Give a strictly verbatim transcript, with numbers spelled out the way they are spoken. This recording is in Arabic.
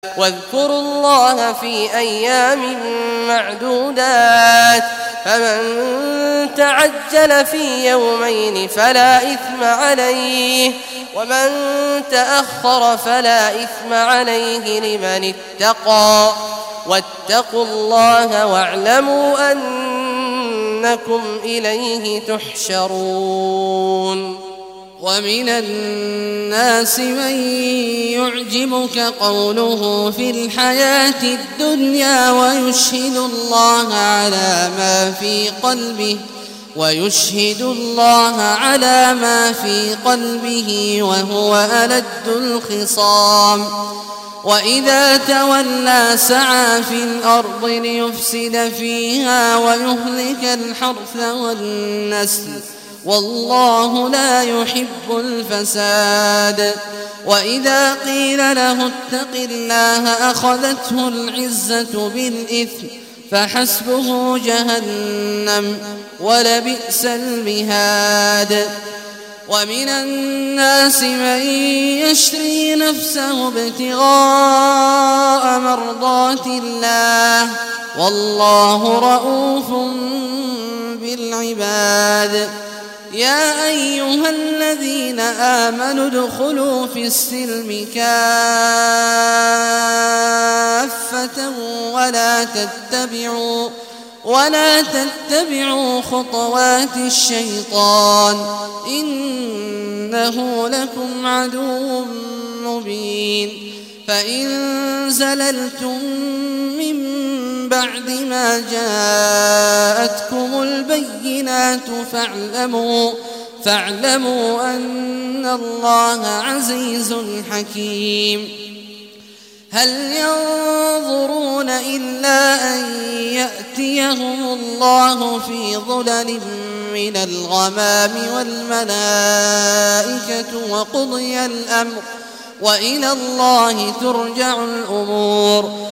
واذكروا الله في أيام معدودات فمن تعجل في يومين فلا إثم عليه ومن تأخر فلا إثم عليه لمن اتقى واتقوا الله واعلموا أنكم إليه تحشرون. ومن الناس من يعجبك قوله في الحياة الدنيا ويشهد الله على ما في قلبه ويشهد الله على ما في قلبه وهو ألد الخصام وإذا تولى سعى في الأرض ليفسد فيها ويهلك الحرث والنسل والله لا يحب الفساد. وإذا قيل له اتق الله أخذته العزة بالإثم فحسبه جهنم ولبئس المهاد. ومن الناس من يشري نفسه ابتغاء مرضات الله والله رؤوف بالعباد. يا أيها الذين آمنوا ادخلوا في السلم كافة ولا تتبعوا ولا تتبعوا خطوات الشيطان إنه لكم عدو مبين. فإن زللتم من بعد ما جاءتكم البينات فاعلموا فاعلموا أن الله عزيز حكيم. هل ينظرون إلا أن يأتيهم الله في ظلل من الغمام والملائكة وقضي الأمر وإلى الله ترجع الأمور.